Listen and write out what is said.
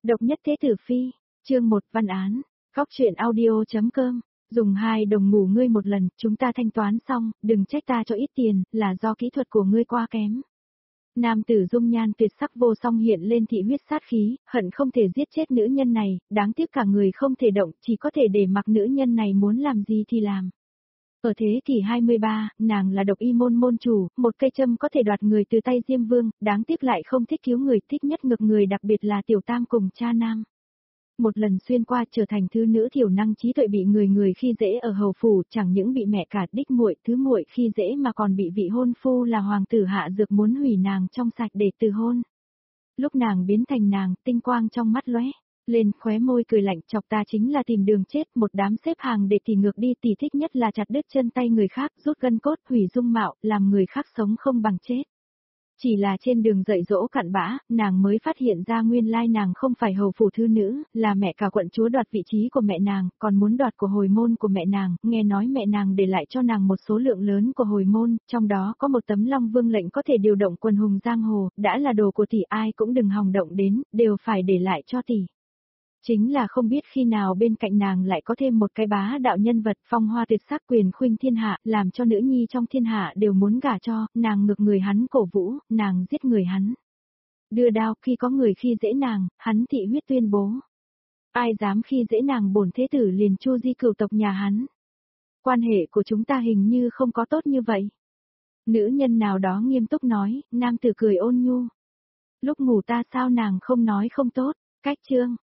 Độc nhất thế tử phi, chương 1 văn án, góc truyện audio.com, dùng 2 đồng ngủ ngươi một lần, chúng ta thanh toán xong, đừng trách ta cho ít tiền, là do kỹ thuật của ngươi quá kém. Nam tử dung nhan tuyệt sắc vô song hiện lên thị huyết sát khí, hận không thể giết chết nữ nhân này, đáng tiếc cả người không thể động, chỉ có thể để mặc nữ nhân này muốn làm gì thì làm. Ở thế kỷ 23, nàng là độc y môn môn chủ, một cây châm có thể đoạt người từ tay Diêm Vương, đáng tiếc lại không thích cứu người, thích nhất ngược người, đặc biệt là tiểu tam cùng cha nam. Một lần xuyên qua trở thành thứ nữ thiểu năng trí tuệ bị người khi dễ ở hầu phủ, chẳng những bị mẹ cả đích muội thứ muội khi dễ mà còn bị vị hôn phu là hoàng tử hạ dược muốn hủy nàng trong sạch để từ hôn. Lúc nàng biến thành nàng, tinh quang trong mắt lóe lên, khóe môi cười lạnh, chọc ta chính là tìm đường chết, một đám xếp hàng để tỷ ngược đi, tỷ thích nhất là chặt đứt chân tay người khác, rút gân cốt, hủy dung mạo, làm người khác sống không bằng chết. Chỉ là trên đường dạy dỗ cặn bã, nàng mới phát hiện ra nguyên lai nàng không phải hầu phủ thư nữ, là mẹ cả quận chúa đoạt vị trí của mẹ nàng, còn muốn đoạt của hồi môn của mẹ nàng, nghe nói mẹ nàng để lại cho nàng một số lượng lớn của hồi môn, trong đó có một tấm Long Vương lệnh có thể điều động quần hùng giang hồ, đã là đồ của tỷ ai cũng đừng hòng động đến, đều phải để lại cho tỷ. Chính là không biết khi nào bên cạnh nàng lại có thêm một cái bá đạo nhân vật phong hoa tuyệt sắc quyền khuynh thiên hạ, làm cho nữ nhi trong thiên hạ đều muốn gả cho, nàng ngược người hắn cổ vũ, nàng giết người hắn. Đưa đao, khi có người khi dễ nàng, hắn thị huyết tuyên bố. Ai dám khi dễ nàng bổn thế tử liền chu di cửu tộc nhà hắn. Quan hệ của chúng ta hình như không có tốt như vậy. Nữ nhân nào đó nghiêm túc nói, nam tử cười ôn nhu. Lúc ngủ ta sao nàng không nói không tốt, cách chương.